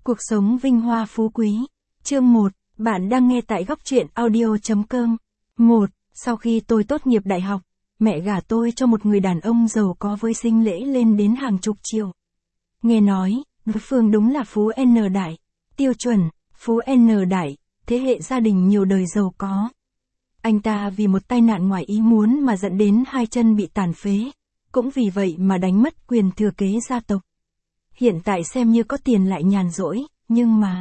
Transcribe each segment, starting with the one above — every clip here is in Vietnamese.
Cuộc sống vinh hoa phú quý. Chương 1, bạn đang nghe tại góc truyện audio.com. 1. Sau khi tôi tốt nghiệp đại học, mẹ gả tôi cho một người đàn ông giàu có với sinh lễ lên đến hàng chục triệu. Nghe nói, đối phương đúng là Phú N Đại. Tiêu chuẩn, Phú N Đại, thế hệ gia đình nhiều đời giàu có. Anh ta vì một tai nạn ngoài ý muốn mà dẫn đến hai chân bị tàn phế, cũng vì vậy mà đánh mất quyền thừa kế gia tộc. Hiện tại xem như có tiền lại nhàn rỗi, nhưng mà...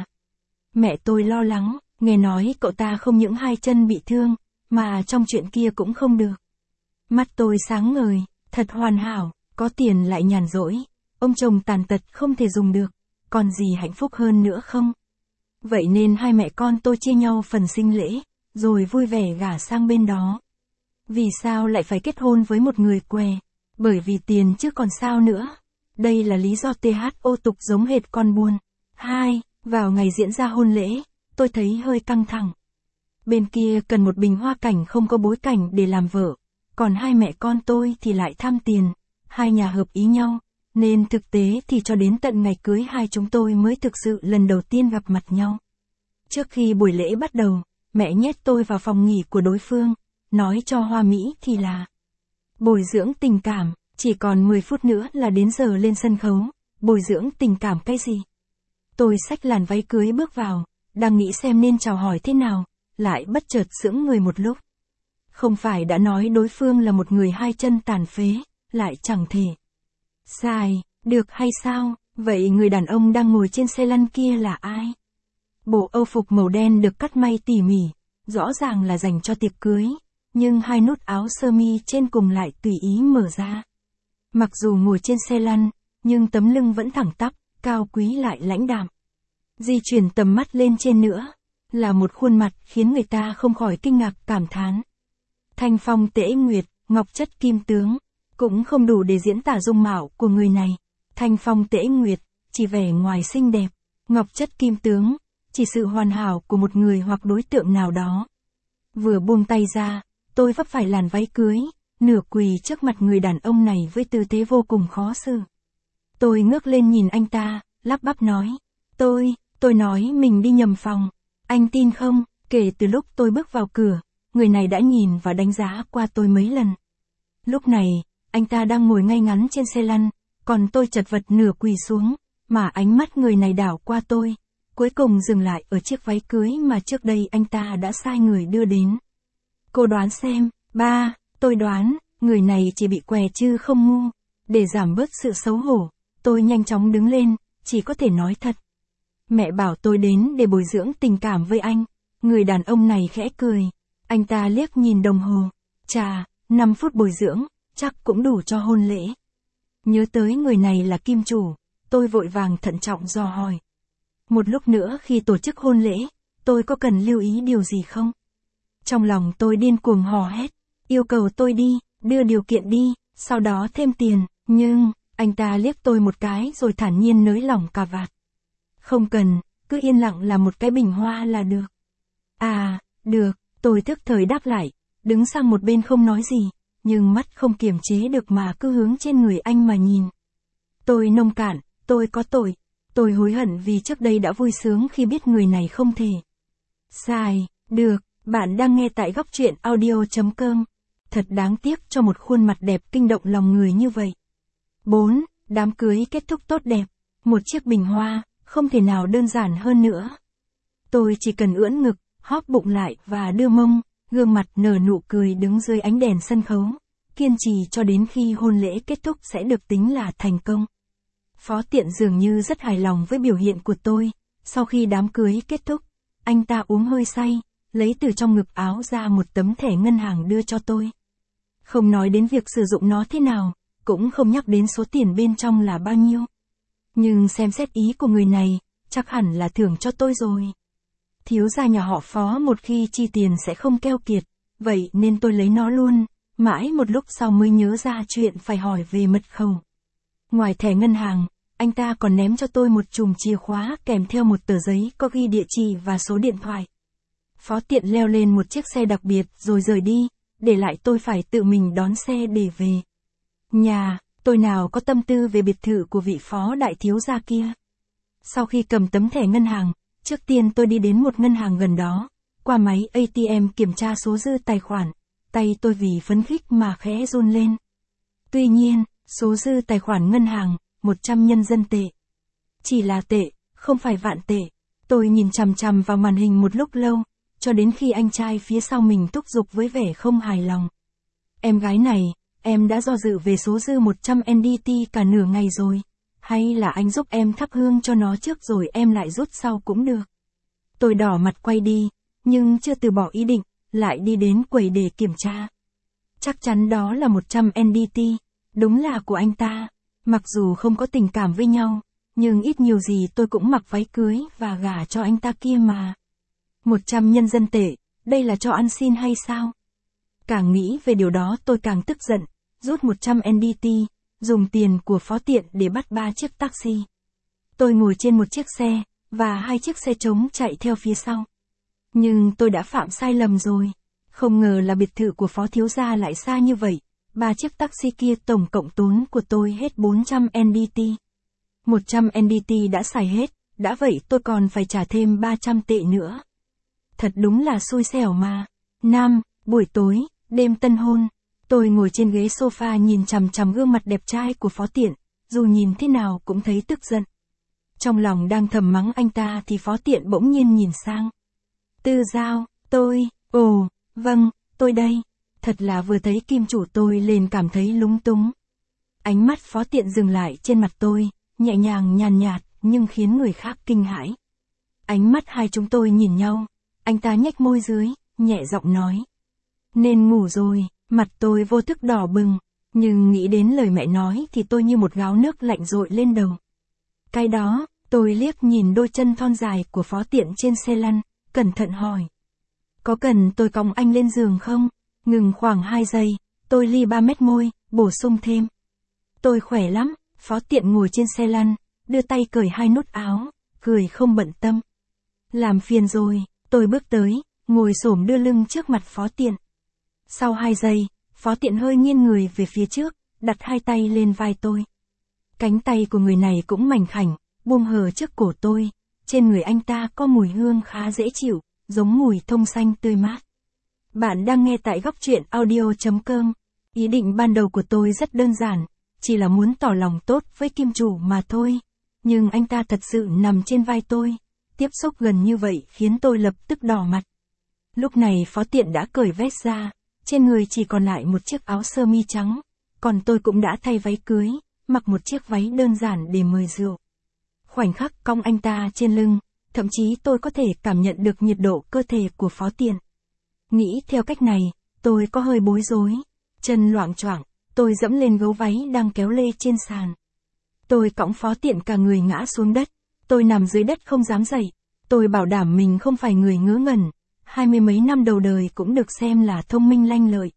Mẹ tôi lo lắng, nghe nói cậu ta không những hai chân bị thương, mà trong chuyện kia cũng không được. Mắt tôi sáng ngời, thật hoàn hảo, có tiền lại nhàn rỗi, ông chồng tàn tật không thể dùng được, còn gì hạnh phúc hơn nữa không? Vậy nên hai mẹ con tôi chia nhau phần sinh lễ, rồi vui vẻ gả sang bên đó. Vì sao lại phải kết hôn với một người què? Bởi vì tiền chứ còn sao nữa. Đây là lý do THO tục giống hệt con buôn. 2. Vào ngày diễn ra hôn lễ, tôi thấy hơi căng thẳng. Bên kia cần một bình hoa cảnh không có bối cảnh để làm vợ, còn hai mẹ con tôi thì lại tham tiền. Hai nhà hợp ý nhau, nên thực tế thì cho đến tận ngày cưới hai chúng tôi mới thực sự lần đầu tiên gặp mặt nhau. Trước khi buổi lễ bắt đầu, mẹ nhét tôi vào phòng nghỉ của đối phương, nói cho hoa mỹ thì là bồi dưỡng tình cảm. Chỉ còn 10 phút nữa là đến giờ lên sân khấu, bồi dưỡng tình cảm cái gì? Tôi xách làn váy cưới bước vào, đang nghĩ xem nên chào hỏi thế nào, lại bất chợt sững người một lúc. Không phải đã nói đối phương là một người hai chân tàn phế, lại chẳng thể. Sai, được hay sao? Vậy người đàn ông đang ngồi trên xe lăn kia là ai? Bộ âu phục màu đen được cắt may tỉ mỉ, rõ ràng là dành cho tiệc cưới, nhưng hai nút áo sơ mi trên cùng lại tùy ý mở ra. Mặc dù ngồi trên xe lăn, nhưng tấm lưng vẫn thẳng tắp, cao quý lại lãnh đạm. Di chuyển tầm mắt lên trên nữa, là một khuôn mặt khiến người ta không khỏi kinh ngạc cảm thán. Thanh phong tễ nguyệt, ngọc chất kim tướng, cũng không đủ để diễn tả dung mạo của người này. Thanh phong tễ nguyệt, chỉ vẻ ngoài xinh đẹp, ngọc chất kim tướng, chỉ sự hoàn hảo của một người hoặc đối tượng nào đó. Vừa buông tay ra, tôi vấp phải làn váy cưới, nửa quỳ trước mặt người đàn ông này với tư thế vô cùng khó xử. Tôi ngước lên nhìn anh ta, lắp bắp nói. Tôi nói mình đi nhầm phòng. Anh tin không, kể từ lúc tôi bước vào cửa, người này đã nhìn và đánh giá qua tôi mấy lần. Lúc này, anh ta đang ngồi ngay ngắn trên xe lăn, còn tôi chật vật nửa quỳ xuống, mà ánh mắt người này đảo qua tôi, cuối cùng dừng lại ở chiếc váy cưới mà trước đây anh ta đã sai người đưa đến. Cô đoán xem. Ba. Tôi đoán, người này chỉ bị què chứ không ngu. Để giảm bớt sự xấu hổ, tôi nhanh chóng đứng lên, chỉ có thể nói thật. Mẹ bảo tôi đến để bồi dưỡng tình cảm với anh. Người đàn ông này khẽ cười. Anh ta liếc nhìn đồng hồ. Chà, 5 phút bồi dưỡng, chắc cũng đủ cho hôn lễ. Nhớ tới người này là kim chủ, tôi vội vàng thận trọng dò hỏi. Một lúc nữa khi tổ chức hôn lễ, tôi có cần lưu ý điều gì không? Trong lòng tôi điên cuồng hò hét. Yêu cầu tôi đi, đưa điều kiện đi, sau đó thêm tiền, nhưng, anh ta liếc tôi một cái rồi thản nhiên nới lỏng cà vạt. Không cần, cứ yên lặng làm một cái bình hoa là được. À, được, tôi thức thời đáp lại, đứng sang một bên không nói gì, nhưng mắt không kiềm chế được mà cứ hướng trên người anh mà nhìn. Tôi nông cạn, tôi có tội, tôi hối hận vì trước đây đã vui sướng khi biết người này không thể. Sai, được, bạn đang nghe tại góc truyện audio.com. Thật đáng tiếc cho một khuôn mặt đẹp kinh động lòng người như vậy. 4. Đám cưới kết thúc tốt đẹp. Một chiếc bình hoa, không thể nào đơn giản hơn nữa. Tôi chỉ cần ưỡn ngực, hóp bụng lại và đưa mông, gương mặt nở nụ cười đứng dưới ánh đèn sân khấu, kiên trì cho đến khi hôn lễ kết thúc sẽ được tính là thành công. Phó Tiện dường như rất hài lòng với biểu hiện của tôi. Sau khi đám cưới kết thúc, anh ta uống hơi say, lấy từ trong ngực áo ra một tấm thẻ ngân hàng đưa cho tôi. Không nói đến việc sử dụng nó thế nào, cũng không nhắc đến số tiền bên trong là bao nhiêu. Nhưng xem xét ý của người này, chắc hẳn là thưởng cho tôi rồi. Thiếu gia nhà họ Phó một khi chi tiền sẽ không keo kiệt, vậy nên tôi lấy nó luôn, mãi một lúc sau mới nhớ ra chuyện phải hỏi về mật khẩu. Ngoài thẻ ngân hàng, anh ta còn ném cho tôi một chùm chìa khóa kèm theo một tờ giấy có ghi địa chỉ và số điện thoại. Phó Tiện leo lên một chiếc xe đặc biệt rồi rời đi, để lại tôi phải tự mình đón xe để về nhà. Tôi nào có tâm tư về biệt thự của vị phó đại thiếu gia kia. Sau khi cầm tấm thẻ ngân hàng, trước tiên tôi đi đến một ngân hàng gần đó, qua máy ATM kiểm tra số dư tài khoản, tay tôi vì phấn khích mà khẽ run lên. Tuy nhiên, số dư tài khoản ngân hàng, 100 nhân dân tệ. Chỉ là tệ, không phải vạn tệ. Tôi nhìn chằm chằm vào màn hình một lúc lâu, cho đến khi anh trai phía sau mình thúc giục với vẻ không hài lòng. Em gái này, em đã do dự về số dư 100 NDT cả nửa ngày rồi. Hay là anh giúp em thắp hương cho nó trước rồi em lại rút sau cũng được. Tôi đỏ mặt quay đi, nhưng chưa từ bỏ ý định, lại đi đến quầy để kiểm tra. Chắc chắn đó là 100 NDT, đúng là của anh ta. Mặc dù không có tình cảm với nhau, nhưng ít nhiều gì tôi cũng mặc váy cưới và gả cho anh ta kia mà. 100 nhân dân tệ, đây là cho ăn xin hay sao? Càng nghĩ về điều đó tôi càng tức giận, rút 100 NDT, dùng tiền của Phó Tiện để bắt 3 chiếc taxi. Tôi ngồi trên một chiếc xe, và 2 chiếc xe trống chạy theo phía sau. Nhưng tôi đã phạm sai lầm rồi. Không ngờ là biệt thự của Phó Thiếu Gia lại xa như vậy. 3 chiếc taxi kia tổng cộng tốn của tôi hết 400 NDT. 100 NDT đã xài hết, đã vậy tôi còn phải trả thêm 300 tệ nữa. Thật đúng là xui xẻo mà. Buổi tối, đêm tân hôn. Tôi ngồi trên ghế sofa nhìn chằm chằm gương mặt đẹp trai của Phó Tiện, dù nhìn thế nào cũng thấy tức giận. Trong lòng đang thầm mắng anh ta thì Phó Tiện bỗng nhiên nhìn sang. Tư Giao, vâng, tôi đây. Thật là vừa thấy kim chủ tôi liền cảm thấy lúng túng. Ánh mắt Phó Tiện dừng lại trên mặt tôi, nhẹ nhàng nhàn nhạt, nhưng khiến người khác kinh hãi. Ánh mắt hai chúng tôi nhìn nhau, anh ta nhếch môi dưới, nhẹ giọng nói. Nên ngủ rồi, mặt tôi vô thức đỏ bừng, nhưng nghĩ đến lời mẹ nói thì tôi như một gáo nước lạnh dội lên đầu. Cái đó, tôi liếc nhìn đôi chân thon dài của Phó Tiện trên xe lăn, cẩn thận hỏi. Có cần tôi cõng anh lên giường không? Ngừng khoảng 2 giây, tôi li 3 mét môi, bổ sung thêm. Tôi khỏe lắm, Phó Tiện ngồi trên xe lăn, đưa tay cởi 2 nút áo, cười không bận tâm. Làm phiền rồi, tôi bước tới, ngồi xổm đưa lưng trước mặt Phó Tiện. Sau 2 giây, Phó Tiện hơi nghiêng người về phía trước, đặt 2 tay lên vai tôi. Cánh tay của người này cũng mảnh khảnh, buông hờ trước cổ tôi, trên người anh ta có mùi hương khá dễ chịu, giống mùi thông xanh tươi mát. Bạn đang nghe tại góc truyện audio.com. Ý định ban đầu của tôi rất đơn giản, chỉ là muốn tỏ lòng tốt với kim chủ mà thôi. Nhưng anh ta thật sự nằm trên vai tôi, tiếp xúc gần như vậy khiến tôi lập tức đỏ mặt. Lúc này Phó Tiện đã cởi vest ra, trên người chỉ còn lại một chiếc áo sơ mi trắng, còn tôi cũng đã thay váy cưới, mặc một chiếc váy đơn giản để mời rượu. Khoảnh khắc cong anh ta trên lưng, thậm chí tôi có thể cảm nhận được nhiệt độ cơ thể của Phó Tiện. Nghĩ theo cách này, tôi có hơi bối rối, chân loạng choạng, tôi dẫm lên gấu váy đang kéo lê trên sàn. Tôi cõng Phó Tiện cả người ngã xuống đất, tôi nằm dưới đất không dám dậy, tôi bảo đảm mình không phải người ngớ ngẩn, 20 mấy năm đầu đời cũng được xem là thông minh lanh lợi.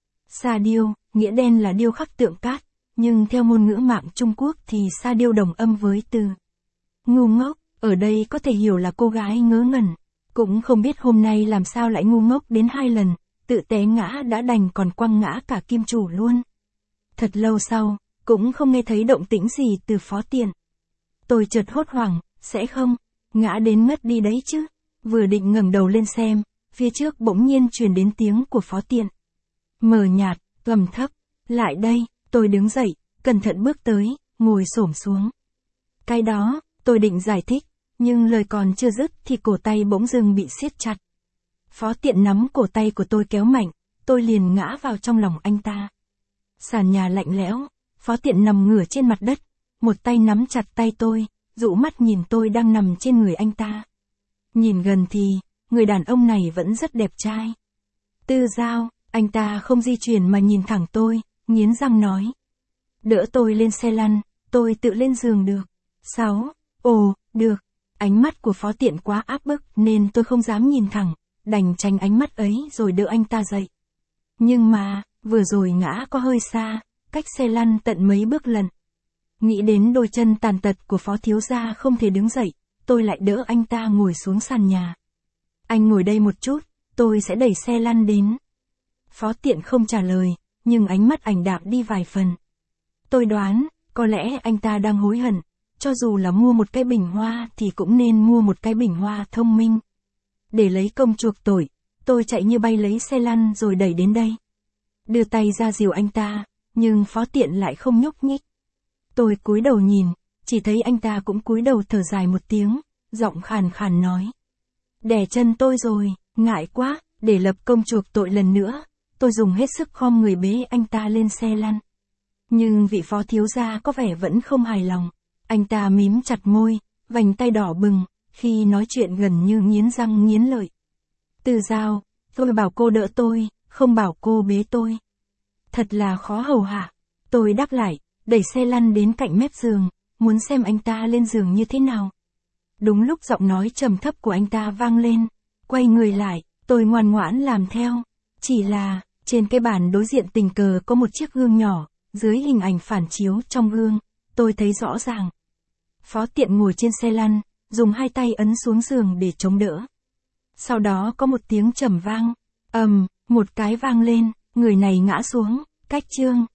Sa điêu, nghĩa đen là điêu khắc tượng cát, nhưng theo ngôn ngữ mạng Trung Quốc thì sa điêu đồng âm với từ ngu ngốc, ở đây có thể hiểu là cô gái ngớ ngẩn. Cũng không biết hôm nay làm sao lại ngu ngốc đến 2 lần, tự té ngã đã đành còn quăng ngã cả kim chủ luôn. Thật lâu sau, cũng không nghe thấy động tĩnh gì từ Phó Tiện. Tôi chợt hốt hoảng, sẽ không, ngã đến ngất đi đấy chứ. Vừa định ngẩng đầu lên xem, phía trước bỗng nhiên truyền đến tiếng của Phó Tiện. Mờ nhạt, gầm thấp, lại đây, tôi đứng dậy, cẩn thận bước tới, ngồi xổm xuống. Cái đó, tôi định giải thích, nhưng lời còn chưa dứt thì cổ tay bỗng dưng bị siết chặt. Phó Tiện nắm cổ tay của tôi kéo mạnh, tôi liền ngã vào trong lòng anh ta. Sàn nhà lạnh lẽo, Phó Tiện nằm ngửa trên mặt đất, một tay nắm chặt tay tôi, dụ mắt nhìn tôi đang nằm trên người anh ta. Nhìn gần thì, người đàn ông này vẫn rất đẹp trai. Tư Giao, anh ta không di chuyển mà nhìn thẳng tôi, nghiến răng nói. Đỡ tôi lên xe lăn, tôi tự lên giường được. 6. Được. Ánh mắt của Phó Tiện quá áp bức nên tôi không dám nhìn thẳng, đành tránh ánh mắt ấy rồi đỡ anh ta dậy. Nhưng mà, vừa rồi ngã có hơi xa, cách xe lăn tận mấy bước lần. Nghĩ đến đôi chân tàn tật của Phó Thiếu Gia không thể đứng dậy, tôi lại đỡ anh ta ngồi xuống sàn nhà. Anh ngồi đây một chút, tôi sẽ đẩy xe lăn đến. Phó Tiện không trả lời, nhưng ánh mắt ảm đạm đi vài phần. Tôi đoán, có lẽ anh ta đang hối hận, cho dù là mua một cái bình hoa thì cũng nên mua một cái bình hoa thông minh. Để lấy công chuộc tội, tôi chạy như bay lấy xe lăn rồi đẩy đến đây. Đưa tay ra dìu anh ta, nhưng Phó Tiện lại không nhúc nhích. Tôi cúi đầu nhìn, chỉ thấy anh ta cũng cúi đầu thở dài một tiếng, giọng khàn khàn nói. Đè chân tôi rồi, ngại quá, để lập công chuộc tội lần nữa, tôi dùng hết sức khom người bế anh ta lên xe lăn. Nhưng vị phó thiếu gia có vẻ vẫn không hài lòng. Anh ta mím chặt môi, vành tay đỏ bừng, khi nói chuyện gần như nghiến răng nghiến lợi. Từ Giao, tôi bảo cô đỡ tôi, không bảo cô bế tôi. Thật là khó hầu hạ. Tôi đáp lại, đẩy xe lăn đến cạnh mép giường, muốn xem anh ta lên giường như thế nào. Đúng lúc giọng nói trầm thấp của anh ta vang lên, quay người lại, tôi ngoan ngoãn làm theo. Chỉ là, trên cái bàn đối diện tình cờ có một chiếc gương nhỏ, dưới hình ảnh phản chiếu trong gương, tôi thấy rõ ràng. Phó Tiện ngồi trên xe lăn, dùng hai tay ấn xuống giường để chống đỡ. Sau đó có một tiếng trầm vang, một cái vang lên, người này ngã xuống, cách chương.